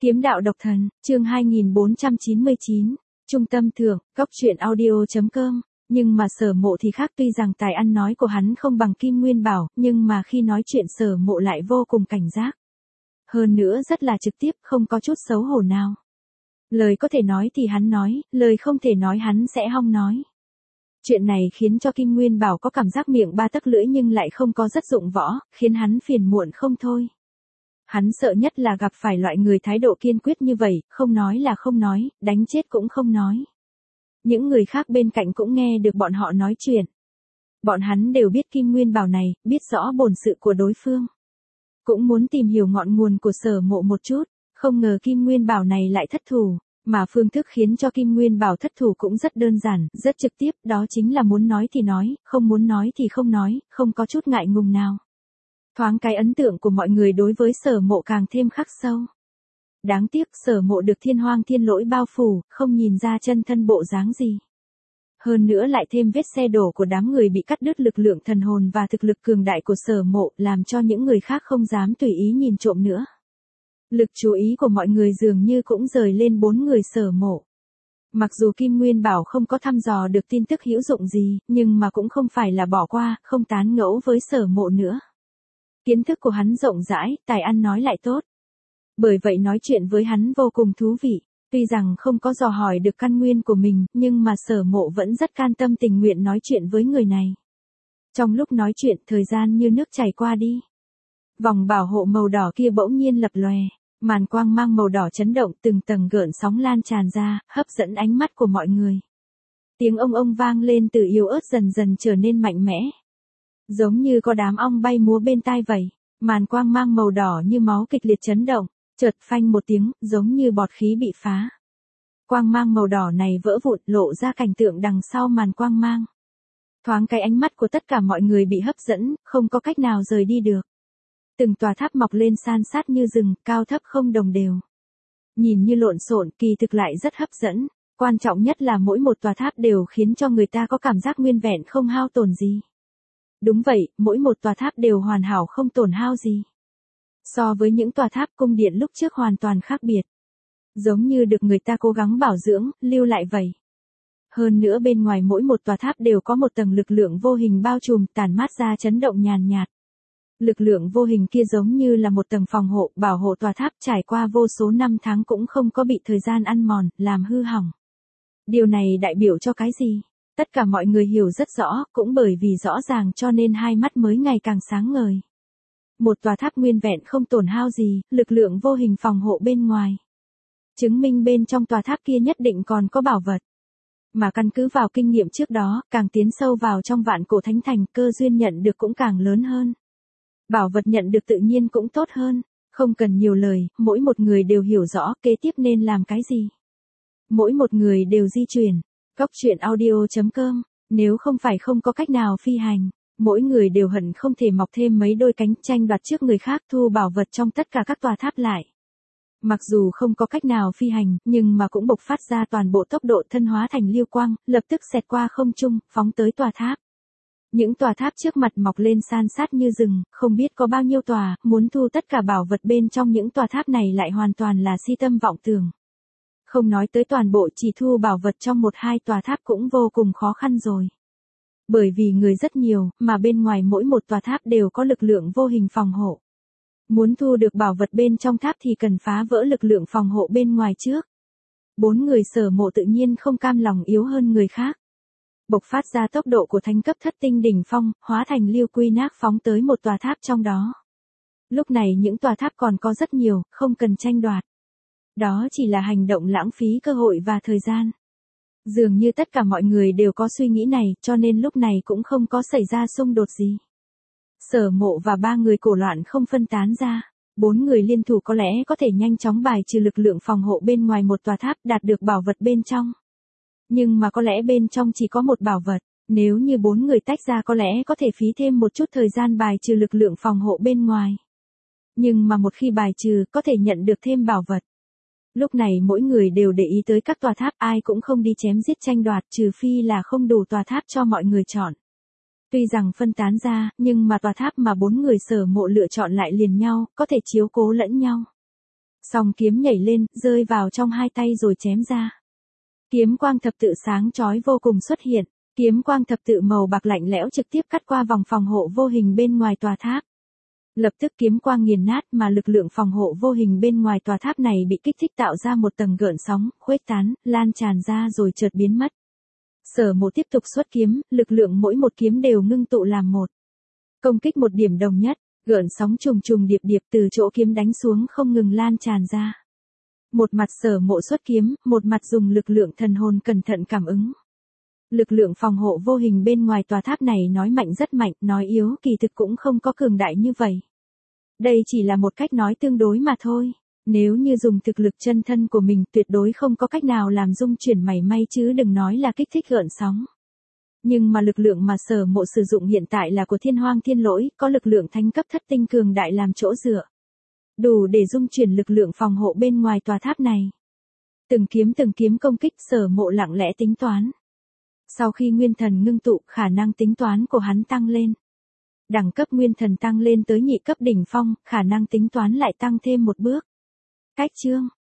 Kiếm đạo độc thần, chương 2499, trung tâm thưởng, góc truyện audio.com. Nhưng mà Sở Mộ thì khác, tuy rằng tài ăn nói của hắn không bằng Kim Nguyên Bảo, nhưng mà khi nói chuyện Sở Mộ lại vô cùng cảnh giác. Hơn nữa rất là trực tiếp, không có chút xấu hổ nào. Lời có thể nói thì hắn nói, lời không thể nói hắn sẽ không nói. Chuyện này khiến cho Kim Nguyên Bảo có cảm giác miệng ba tấc lưỡi nhưng lại không có rất dụng võ, khiến hắn phiền muộn không thôi. Hắn sợ nhất là gặp phải loại người thái độ kiên quyết như vậy, không nói là không nói, đánh chết cũng không nói. Những người khác bên cạnh cũng nghe được bọn họ nói chuyện. Bọn hắn đều biết Kim Nguyên Bảo này, biết rõ bổn sự của đối phương. Cũng muốn tìm hiểu ngọn nguồn của Sở Mộ một chút, không ngờ Kim Nguyên Bảo này lại thất thủ. Mà phương thức khiến cho Kim Nguyên Bảo thất thủ cũng rất đơn giản, rất trực tiếp, đó chính là muốn nói thì nói, không muốn nói thì không nói, không có chút ngại ngùng nào. Thoáng cái ấn tượng của mọi người đối với Sở Mộ càng thêm khắc sâu. Đáng tiếc Sở Mộ được thiên hoang thiên lỗi bao phủ, không nhìn ra chân thân bộ dáng gì. Hơn nữa lại thêm vết xe đổ của đám người bị cắt đứt lực lượng thần hồn và thực lực cường đại của Sở Mộ, làm cho những người khác không dám tùy ý nhìn trộm nữa. Lực chú ý của mọi người dường như cũng rời lên 4 người Sở Mộ. Mặc dù Kim Nguyên Bảo không có thăm dò được tin tức hữu dụng gì, nhưng mà cũng không phải là bỏ qua, không tán ngẫu với Sở Mộ nữa. Kiến thức của hắn rộng rãi, tài ăn nói lại tốt. Bởi vậy nói chuyện với hắn vô cùng thú vị, tuy rằng không có dò hỏi được căn nguyên của mình, nhưng mà Sở Mộ vẫn rất can tâm tình nguyện nói chuyện với người này. Trong lúc nói chuyện, thời gian như nước chảy qua đi. Vòng bảo hộ màu đỏ kia bỗng nhiên lập lòe, màn quang mang màu đỏ chấn động, từng tầng gợn sóng lan tràn ra, hấp dẫn ánh mắt của mọi người. Tiếng ông vang lên từ yếu ớt dần dần trở nên mạnh mẽ. Giống như có đám ong bay múa bên tai vậy, màn quang mang màu đỏ như máu kịch liệt chấn động, chợt phanh một tiếng, giống như bọt khí bị phá. Quang mang màu đỏ này vỡ vụn, lộ ra cảnh tượng đằng sau màn quang mang. Thoáng cái ánh mắt của tất cả mọi người bị hấp dẫn, không có cách nào rời đi được. Từng tòa tháp mọc lên san sát như rừng, cao thấp không đồng đều. Nhìn như lộn xộn, kỳ thực lại rất hấp dẫn. Quan trọng nhất là mỗi một tòa tháp đều khiến cho người ta có cảm giác nguyên vẹn không hao tổn gì. Đúng vậy, mỗi một tòa tháp đều hoàn hảo không tổn hao gì. So với những tòa tháp cung điện lúc trước hoàn toàn khác biệt. Giống như được người ta cố gắng bảo dưỡng, lưu lại vậy. Hơn nữa bên ngoài mỗi một tòa tháp đều có một tầng lực lượng vô hình bao trùm, tản mát ra chấn động nhàn nhạt. Lực lượng vô hình kia giống như là một tầng phòng hộ, bảo hộ tòa tháp trải qua vô số năm tháng cũng không có bị thời gian ăn mòn, làm hư hỏng. Điều này đại biểu cho cái gì? Tất cả mọi người hiểu rất rõ, cũng bởi vì rõ ràng cho nên hai mắt mới ngày càng sáng ngời. Một tòa tháp nguyên vẹn không tổn hao gì, lực lượng vô hình phòng hộ bên ngoài. Chứng minh bên trong tòa tháp kia nhất định còn có bảo vật. Mà căn cứ vào kinh nghiệm trước đó, càng tiến sâu vào trong vạn cổ thánh thành, cơ duyên nhận được cũng càng lớn hơn. Bảo vật nhận được tự nhiên cũng tốt hơn, không cần nhiều lời, mỗi một người đều hiểu rõ kế tiếp nên làm cái gì. Mỗi một người đều di chuyển. Góc truyện audio.com, nếu không phải không có cách nào phi hành, mỗi người đều hận không thể mọc thêm mấy đôi cánh tranh đoạt trước người khác thu bảo vật trong tất cả các tòa tháp lại. Mặc dù không có cách nào phi hành, nhưng mà cũng bộc phát ra toàn bộ tốc độ thân hóa thành lưu quang, lập tức xẹt qua không trung, phóng tới tòa tháp. Những tòa tháp trước mặt mọc lên san sát như rừng, không biết có bao nhiêu tòa, muốn thu tất cả bảo vật bên trong những tòa tháp này lại hoàn toàn là si tâm vọng tưởng. Không nói tới toàn bộ, chỉ thu bảo vật trong 1-2 tòa tháp cũng vô cùng khó khăn rồi. Bởi vì người rất nhiều, mà bên ngoài mỗi một tòa tháp đều có lực lượng vô hình phòng hộ. Muốn thu được bảo vật bên trong tháp thì cần phá vỡ lực lượng phòng hộ bên ngoài trước. 4 người Sở Mộ tự nhiên không cam lòng yếu hơn người khác. Bộc phát ra tốc độ của thánh cấp thất tinh đỉnh phong, hóa thành lưu quy nát phóng tới một tòa tháp trong đó. Lúc này những tòa tháp còn có rất nhiều, không cần tranh đoạt. Đó chỉ là hành động lãng phí cơ hội và thời gian. Dường như tất cả mọi người đều có suy nghĩ này, cho nên lúc này cũng không có xảy ra xung đột gì. Sở Mộ và 3 người cổ loạn không phân tán ra. 4 người liên thủ có lẽ có thể nhanh chóng bài trừ lực lượng phòng hộ bên ngoài một tòa tháp, đạt được bảo vật bên trong. Nhưng mà có lẽ bên trong chỉ có một bảo vật, nếu như 4 người tách ra có lẽ có thể phí thêm một chút thời gian bài trừ lực lượng phòng hộ bên ngoài. Nhưng mà một khi bài trừ, có thể nhận được thêm bảo vật. Lúc này mỗi người đều để ý tới các tòa tháp, ai cũng không đi chém giết tranh đoạt, trừ phi là không đủ tòa tháp cho mọi người chọn. Tuy rằng phân tán ra, nhưng mà tòa tháp mà 4 người Sở Mộ lựa chọn lại liền nhau, có thể chiếu cố lẫn nhau. Song kiếm nhảy lên, rơi vào trong hai tay rồi chém ra. Kiếm quang thập tự sáng chói vô cùng xuất hiện, kiếm quang thập tự màu bạc lạnh lẽo trực tiếp cắt qua vòng phòng hộ vô hình bên ngoài tòa tháp. Lập tức kiếm quang nghiền nát mà lực lượng phòng hộ vô hình bên ngoài tòa tháp này bị kích thích tạo ra một tầng gợn sóng, khuếch tán, lan tràn ra rồi chợt biến mất. Sở Mộ tiếp tục xuất kiếm, lực lượng mỗi một kiếm đều ngưng tụ làm một. Công kích một điểm đồng nhất, gợn sóng trùng trùng điệp điệp từ chỗ kiếm đánh xuống không ngừng lan tràn ra. Một mặt Sở Mộ xuất kiếm, một mặt dùng lực lượng thần hồn cẩn thận cảm ứng. Lực lượng phòng hộ vô hình bên ngoài tòa tháp này nói mạnh rất mạnh, nói yếu kỳ thực cũng không có cường đại như vậy. Đây chỉ là một cách nói tương đối mà thôi. Nếu như dùng thực lực chân thân của mình tuyệt đối không có cách nào làm dung chuyển mảy may chứ đừng nói là kích thích gợn sóng. Nhưng mà lực lượng mà Sở Mộ sử dụng hiện tại là của Thiên Hoang Thiên Lỗi, có lực lượng thánh cấp thất tinh cường đại làm chỗ dựa. Đủ để dung chuyển lực lượng phòng hộ bên ngoài tòa tháp này. Từng kiếm công kích Sở Mộ lặng lẽ tính toán. Sau khi nguyên thần ngưng tụ, khả năng tính toán của hắn tăng lên. Đẳng cấp nguyên thần tăng lên tới nhị cấp đỉnh phong, khả năng tính toán lại tăng thêm một bước. Cách chương